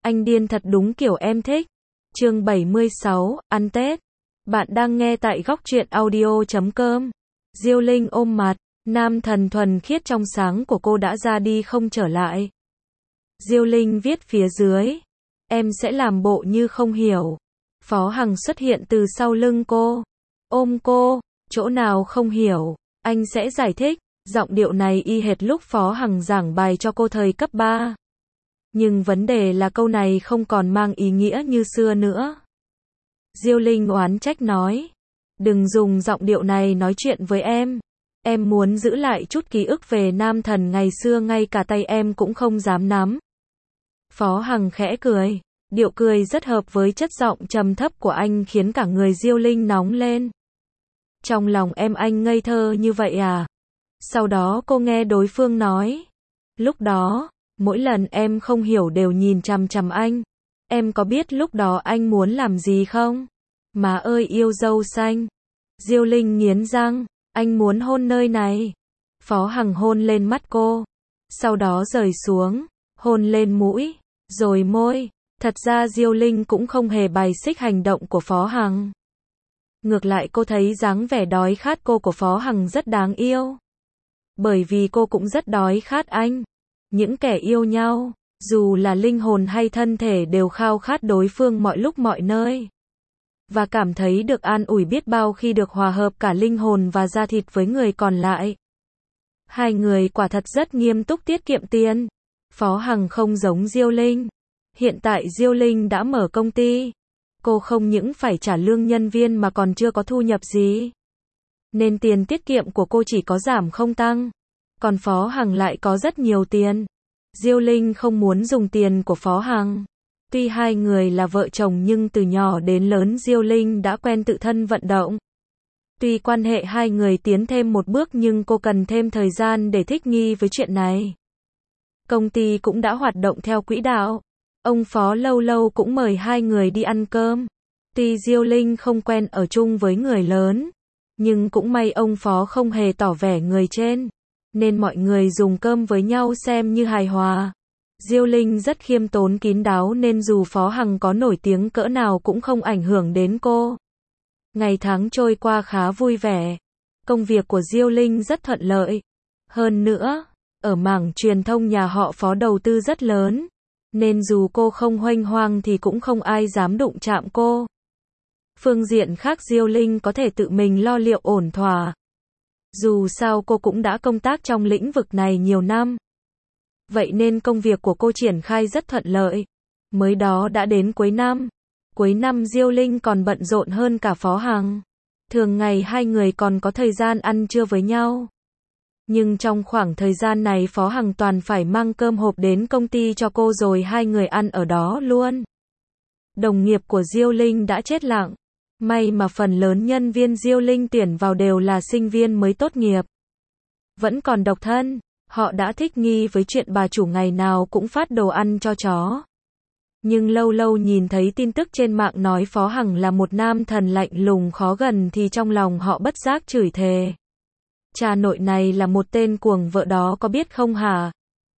Anh điên thật đúng kiểu em thích. Chương 76, ăn Tết. Bạn đang nghe tại góc truyện audio.com. Diêu Linh ôm mặt, nam thần thuần khiết trong sáng của cô đã ra đi không trở lại. Diêu Linh viết phía dưới, em sẽ làm bộ như không hiểu. Phó Hằng xuất hiện từ sau lưng cô, ôm cô, chỗ nào không hiểu, anh sẽ giải thích. Giọng điệu này y hệt lúc Phó Hằng giảng bài cho cô thời cấp 3. Nhưng vấn đề là câu này không còn mang ý nghĩa như xưa nữa. Diêu Linh oán trách nói, đừng dùng giọng điệu này nói chuyện với em muốn giữ lại chút ký ức về nam thần ngày xưa ngay cả tay em cũng không dám nắm. Phó Hằng khẽ cười, điệu cười rất hợp với chất giọng trầm thấp của anh khiến cả người Diêu Linh nóng lên. Trong lòng em anh ngây thơ như vậy à? Sau đó cô nghe đối phương nói, lúc đó, mỗi lần em không hiểu đều nhìn chằm chằm anh. Em có biết lúc đó anh muốn làm gì không? Má ơi yêu dâu xanh. Diêu Linh nghiến răng, anh muốn hôn nơi này. Phó Hằng hôn lên mắt cô, sau đó rời xuống, hôn lên mũi, rồi môi. Thật ra Diêu Linh cũng không hề bài xích hành động của Phó Hằng. Ngược lại cô thấy dáng vẻ đói khát cô của Phó Hằng rất đáng yêu. Bởi vì cô cũng rất đói khát anh. Những kẻ yêu nhau, dù là linh hồn hay thân thể đều khao khát đối phương mọi lúc mọi nơi. Và cảm thấy được an ủi biết bao khi được hòa hợp cả linh hồn và da thịt với người còn lại. Hai người quả thật rất nghiêm túc tiết kiệm tiền. Phó Hằng không giống Diêu Linh. Hiện tại Diêu Linh đã mở công ty. Cô không những phải trả lương nhân viên mà còn chưa có thu nhập gì. Nên tiền tiết kiệm của cô chỉ có giảm không tăng. Còn Phó Hằng lại có rất nhiều tiền. Diêu Linh không muốn dùng tiền của Phó Hằng. Tuy hai người là vợ chồng nhưng từ nhỏ đến lớn Diêu Linh đã quen tự thân vận động. Tuy quan hệ hai người tiến thêm một bước nhưng cô cần thêm thời gian để thích nghi với chuyện này. Công ty cũng đã hoạt động theo quỹ đạo. Ông Phó lâu lâu cũng mời hai người đi ăn cơm. Tuy Diêu Linh không quen ở chung với người lớn, nhưng cũng may ông Phó không hề tỏ vẻ người trên, nên mọi người dùng cơm với nhau xem như hài hòa. Diêu Linh rất khiêm tốn kín đáo nên dù Phó Hằng có nổi tiếng cỡ nào cũng không ảnh hưởng đến cô. Ngày tháng trôi qua khá vui vẻ. Công việc của Diêu Linh rất thuận lợi. Hơn nữa, ở mảng truyền thông nhà họ Phó đầu tư rất lớn, nên dù cô không huênh hoang thì cũng không ai dám đụng chạm cô. Phương diện khác Diêu Linh có thể tự mình lo liệu ổn thỏa. Dù sao cô cũng đã công tác trong lĩnh vực này nhiều năm. Vậy nên công việc của cô triển khai rất thuận lợi. Mới đó đã đến cuối năm. Cuối năm Diêu Linh còn bận rộn hơn cả Phó Hằng. Thường ngày hai người còn có thời gian ăn trưa với nhau. Nhưng trong khoảng thời gian này Phó Hằng toàn phải mang cơm hộp đến công ty cho cô rồi hai người ăn ở đó luôn. Đồng nghiệp của Diêu Linh đã chết lặng. May mà phần lớn nhân viên Diêu Linh tuyển vào đều là sinh viên mới tốt nghiệp. Vẫn còn độc thân, họ đã thích nghi với chuyện bà chủ ngày nào cũng phát đồ ăn cho chó. Nhưng lâu lâu nhìn thấy tin tức trên mạng nói Phó Hằng là một nam thần lạnh lùng khó gần thì trong lòng họ bất giác chửi thề. Cha nội này là một tên cuồng vợ đó có biết không hả?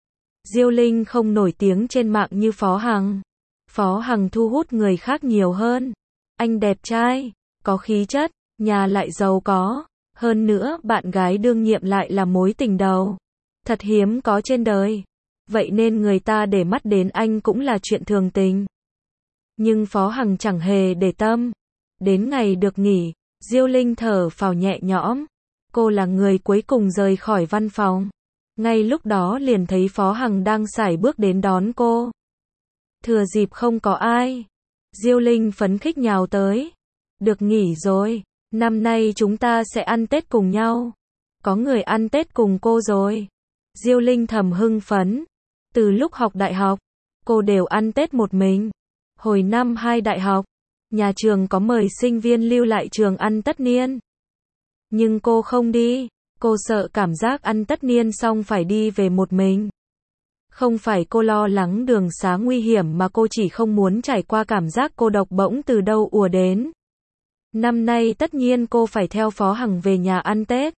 Diêu Linh không nổi tiếng trên mạng như Phó Hằng. Phó Hằng thu hút người khác nhiều hơn. Anh đẹp trai, có khí chất, nhà lại giàu có. Hơn nữa bạn gái đương nhiệm lại là mối tình đầu. Thật hiếm có trên đời. Vậy nên người ta để mắt đến anh cũng là chuyện thường tình. Nhưng Phó Hằng chẳng hề để tâm. Đến ngày được nghỉ, Diêu Linh thở phào nhẹ nhõm. Cô là người cuối cùng rời khỏi văn phòng. Ngay lúc đó liền thấy Phó Hằng đang sải bước đến đón cô. Thừa dịp không có ai, Diêu Linh phấn khích nhào tới. Được nghỉ rồi, năm nay chúng ta sẽ ăn Tết cùng nhau. Có người ăn Tết cùng cô rồi. Diêu Linh thầm hưng phấn. Từ lúc học đại học, cô đều ăn Tết một mình. Hồi năm 2 đại học, nhà trường có mời sinh viên lưu lại trường ăn tất niên. Nhưng cô không đi, cô sợ cảm giác ăn tất niên xong phải đi về một mình. Không phải cô lo lắng đường xá nguy hiểm mà cô chỉ không muốn trải qua cảm giác cô độc bỗng từ đâu ùa đến. Năm nay tất nhiên cô phải theo Phó Hằng về nhà ăn Tết.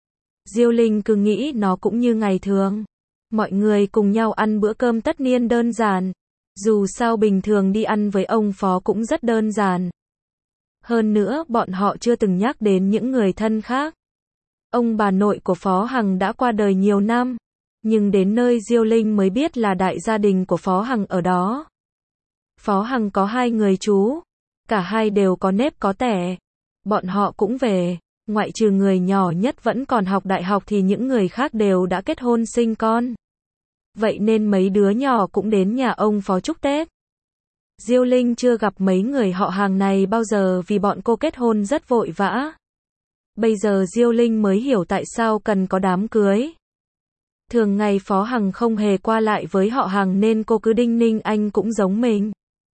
Diêu Linh cứ nghĩ nó cũng như ngày thường. Mọi người cùng nhau ăn bữa cơm tất niên đơn giản. Dù sao bình thường đi ăn với ông Phó cũng rất đơn giản. Hơn nữa bọn họ chưa từng nhắc đến những người thân khác. Ông bà nội của Phó Hằng đã qua đời nhiều năm, nhưng đến nơi Diêu Linh mới biết là đại gia đình của Phó Hằng ở đó. Phó Hằng có 2 người chú, cả hai đều có nếp có tẻ. Bọn họ cũng về, ngoại trừ người nhỏ nhất vẫn còn học đại học thì những người khác đều đã kết hôn sinh con. Vậy nên mấy đứa nhỏ cũng đến nhà ông Phó chúc Tết. Diêu Linh chưa gặp mấy người họ hàng này bao giờ vì bọn cô kết hôn rất vội vã. Bây giờ Diêu Linh mới hiểu tại sao cần có đám cưới. Thường ngày Phó Hằng không hề qua lại với họ hàng nên cô cứ đinh ninh anh cũng giống mình.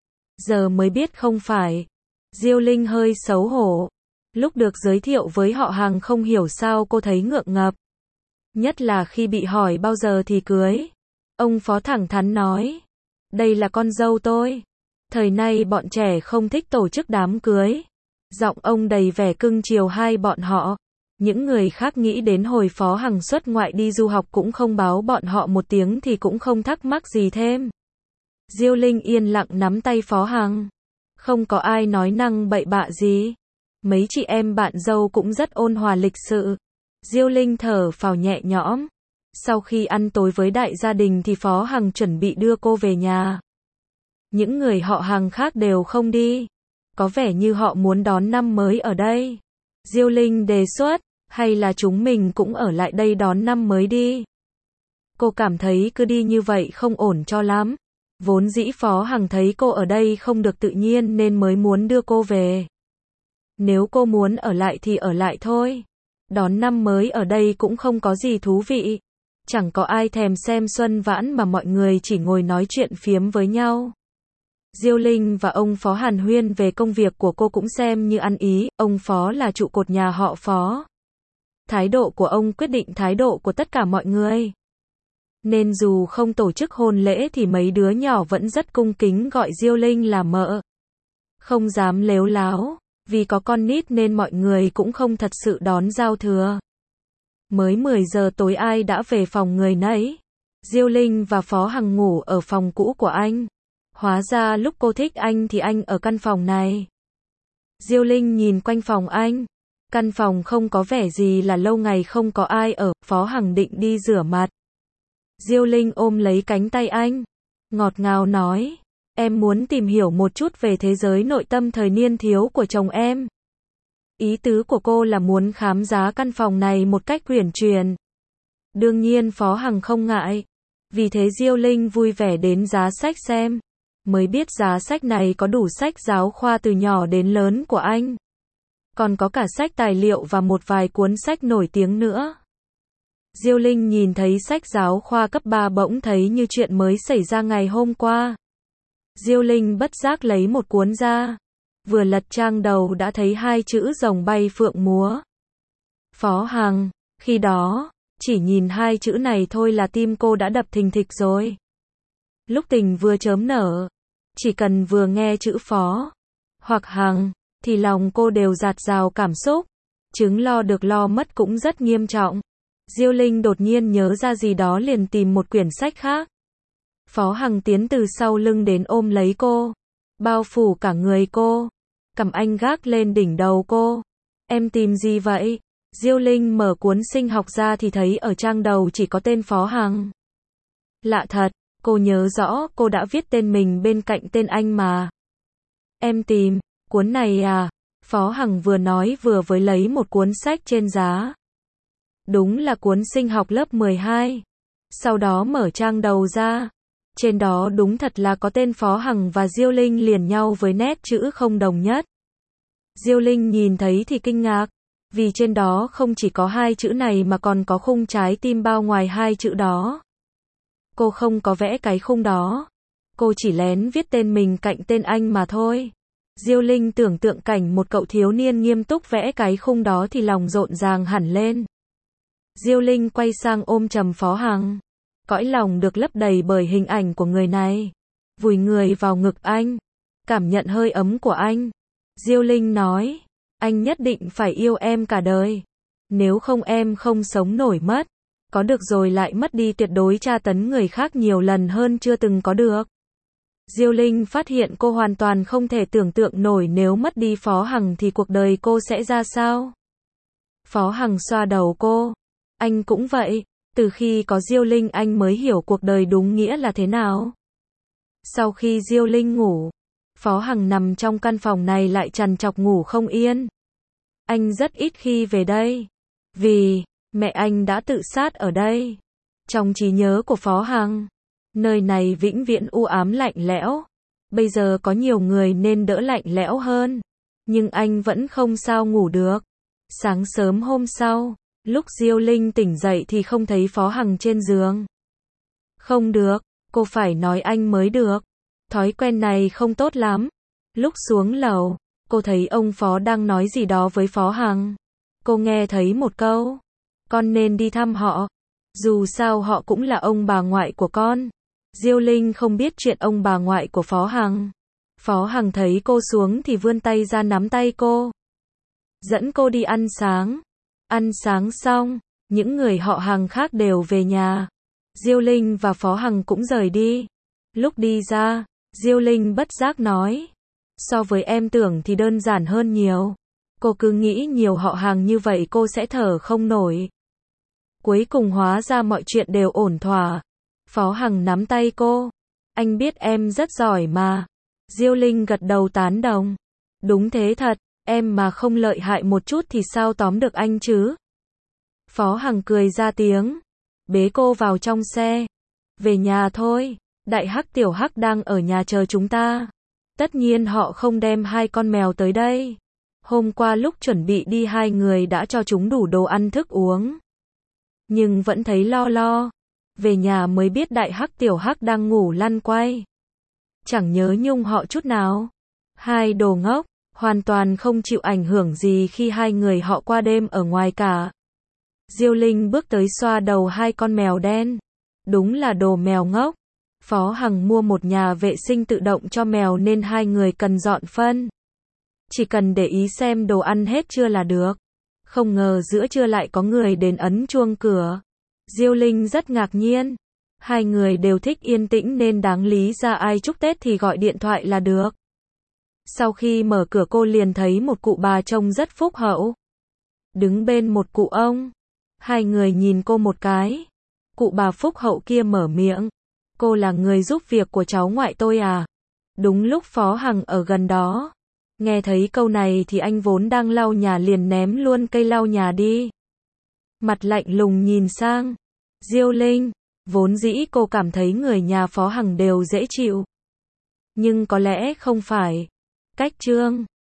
Giờ mới biết không phải. Diêu Linh hơi xấu hổ. Lúc được giới thiệu với họ hàng không hiểu sao cô thấy ngượng ngập. Nhất là khi bị hỏi bao giờ thì cưới. Ông Phó thẳng thắn nói. Đây là con dâu tôi. Thời nay bọn trẻ không thích tổ chức đám cưới. Giọng ông đầy vẻ cưng chiều hai bọn họ. Những người khác nghĩ đến hồi Phó Hằng xuất ngoại đi du học cũng không báo bọn họ một tiếng thì cũng không thắc mắc gì thêm. Diêu Linh yên lặng nắm tay Phó Hằng. Không có ai nói năng bậy bạ gì. Mấy chị em bạn dâu cũng rất ôn hòa lịch sự. Diêu Linh thở phào nhẹ nhõm. Sau khi ăn tối với đại gia đình thì Phó Hằng chuẩn bị đưa cô về nhà. Những người họ hàng khác đều không đi. Có vẻ như họ muốn đón năm mới ở đây. Diêu Linh đề xuất, hay là chúng mình cũng ở lại đây đón năm mới đi. Cô cảm thấy cứ đi như vậy không ổn cho lắm. Vốn dĩ Phó Hằng thấy cô ở đây không được tự nhiên nên mới muốn đưa cô về. Nếu cô muốn ở lại thì ở lại thôi. Đón năm mới ở đây cũng không có gì thú vị. Chẳng có ai thèm xem xuân vãn mà mọi người chỉ ngồi nói chuyện phiếm với nhau. Diêu Linh và ông Phó hàn huyên về công việc của cô cũng xem như ăn ý, ông Phó là trụ cột nhà họ Phó. Thái độ của ông quyết định thái độ của tất cả mọi người. Nên dù không tổ chức hôn lễ thì mấy đứa nhỏ vẫn rất cung kính gọi Diêu Linh là mợ. Không dám lếu láo, vì có con nít nên mọi người cũng không thật sự đón giao thừa. Mới 10 giờ tối ai đã về phòng người nấy. Diêu Linh và Phó Hằng ngủ ở phòng cũ của anh. Hóa ra lúc cô thích anh thì anh ở căn phòng này. Diêu Linh nhìn quanh phòng anh. Căn phòng không có vẻ gì là lâu ngày không có ai ở. Phó Hằng định đi rửa mặt. Diêu Linh ôm lấy cánh tay anh. Ngọt ngào nói. Em muốn tìm hiểu một chút về thế giới nội tâm thời niên thiếu của chồng em. Ý tứ của cô là muốn khám giá căn phòng này một cách uyển chuyển. Đương nhiên Phó Hằng không ngại. Vì thế Diêu Linh vui vẻ đến giá sách xem. Mới biết giá sách này có đủ sách giáo khoa từ nhỏ đến lớn của anh. Còn có cả sách tài liệu và một vài cuốn sách nổi tiếng nữa. Diêu Linh nhìn thấy sách giáo khoa cấp 3 bỗng thấy như chuyện mới xảy ra ngày hôm qua. Diêu Linh bất giác lấy một cuốn ra. Vừa lật trang đầu đã thấy 2 chữ rồng bay phượng múa. Phó Hằng, khi đó, chỉ nhìn 2 chữ này thôi là tim cô đã đập thình thịch rồi. Lúc tình vừa chớm nở, chỉ cần vừa nghe chữ Phó hoặc Hằng, thì lòng cô đều dạt dào cảm xúc. Chứng lo được lo mất cũng rất nghiêm trọng. Diêu Linh đột nhiên nhớ ra gì đó liền tìm một quyển sách khác. Phó Hằng tiến từ sau lưng đến ôm lấy cô, bao phủ cả người cô, cầm anh gác lên đỉnh đầu cô. Em tìm gì vậy? Diêu Linh mở cuốn sinh học ra thì thấy ở trang đầu chỉ có tên Phó Hằng. Lạ thật, cô nhớ rõ cô đã viết tên mình bên cạnh tên anh mà. Em tìm, cuốn này à? Phó Hằng vừa nói vừa với lấy một cuốn sách trên giá. Đúng là cuốn sinh học lớp 12. Sau đó mở trang đầu ra. Trên đó đúng thật là có tên Phó Hằng và Diêu Linh liền nhau với nét chữ không đồng nhất. Diêu Linh nhìn thấy thì kinh ngạc, vì trên đó không chỉ có 2 chữ này mà còn có khung trái tim bao ngoài 2 chữ đó. Cô không có vẽ cái khung đó. Cô chỉ lén viết tên mình cạnh tên anh mà thôi. Diêu Linh tưởng tượng cảnh một cậu thiếu niên nghiêm túc vẽ cái khung đó thì lòng rộn ràng hẳn lên. Diêu Linh quay sang ôm chầm Phó Hằng. Cõi lòng được lấp đầy bởi hình ảnh của người này. Vùi người vào ngực anh. Cảm nhận hơi ấm của anh. Diêu Linh nói. Anh nhất định phải yêu em cả đời. Nếu không em không sống nổi mất. Có được rồi lại mất đi tuyệt đối tra tấn người khác nhiều lần hơn chưa từng có được. Diêu Linh phát hiện cô hoàn toàn không thể tưởng tượng nổi nếu mất đi Phó Hằng thì cuộc đời cô sẽ ra sao. Phó Hằng xoa đầu cô. Anh cũng vậy, từ khi có Diêu Linh anh mới hiểu cuộc đời đúng nghĩa là thế nào. Sau khi Diêu Linh ngủ, Phó Hằng nằm trong căn phòng này lại trằn trọc ngủ không yên. Anh rất ít khi về đây, vì mẹ anh đã tự sát ở đây. Trong trí nhớ của Phó Hằng, nơi này vĩnh viễn u ám lạnh lẽo. Bây giờ có nhiều người nên đỡ lạnh lẽo hơn, nhưng anh vẫn không sao ngủ được. Sáng sớm hôm sau, lúc Diêu Linh tỉnh dậy thì không thấy Phó Hằng trên giường. Không được, cô phải nói anh mới được. Thói quen này không tốt lắm. Lúc xuống lầu, cô thấy ông Phó đang nói gì đó với Phó Hằng. Cô nghe thấy một câu, con nên đi thăm họ. Dù sao họ cũng là ông bà ngoại của con. Diêu Linh không biết chuyện ông bà ngoại của Phó Hằng. Phó Hằng thấy cô xuống thì vươn tay ra nắm tay cô, dẫn cô đi ăn sáng. Ăn sáng xong, những người họ Hằng khác đều về nhà. Diêu Linh và Phó Hằng cũng rời đi. Lúc đi ra, Diêu Linh bất giác nói, so với em tưởng thì đơn giản hơn nhiều. Cô cứ nghĩ nhiều họ Hằng như vậy cô sẽ thở không nổi. Cuối cùng hóa ra mọi chuyện đều ổn thỏa. Phó Hằng nắm tay cô. Anh biết em rất giỏi mà. Diêu Linh gật đầu tán đồng. Đúng thế thật, em mà không lợi hại một chút thì sao tóm được anh chứ? Phó Hằng cười ra tiếng, bế cô vào trong xe. Về nhà thôi, Đại Hắc Tiểu Hắc đang ở nhà chờ chúng ta. Tất nhiên họ không đem hai con mèo tới đây. Hôm qua lúc chuẩn bị đi hai người đã cho chúng đủ đồ ăn thức uống. Nhưng vẫn thấy lo lo. Về nhà mới biết Đại Hắc Tiểu Hắc đang ngủ lăn quay. Chẳng nhớ nhung họ chút nào. Hai đồ ngốc, hoàn toàn không chịu ảnh hưởng gì khi hai người họ qua đêm ở ngoài cả. Diêu Linh bước tới xoa đầu hai con mèo đen. Đúng là đồ mèo ngốc. Phó Hằng mua một nhà vệ sinh tự động cho mèo nên hai người cần dọn phân. Chỉ cần để ý xem đồ ăn hết chưa là được. Không ngờ giữa trưa lại có người đến ấn chuông cửa. Diêu Linh rất ngạc nhiên. Hai người đều thích yên tĩnh nên đáng lý ra ai chúc Tết thì gọi điện thoại là được. Sau khi mở cửa cô liền thấy một cụ bà trông rất phúc hậu, đứng bên một cụ ông. Hai người nhìn cô một cái. Cụ bà phúc hậu kia mở miệng. Cô là người giúp việc của cháu ngoại tôi à? Đúng lúc Phó Hằng ở gần đó. Nghe thấy câu này thì anh vốn đang lau nhà liền ném luôn cây lau nhà đi. Mặt lạnh lùng nhìn sang Diêu Linh. Vốn dĩ cô cảm thấy người nhà Phó Hằng đều dễ chịu. Nhưng có lẽ không phải. Cách trương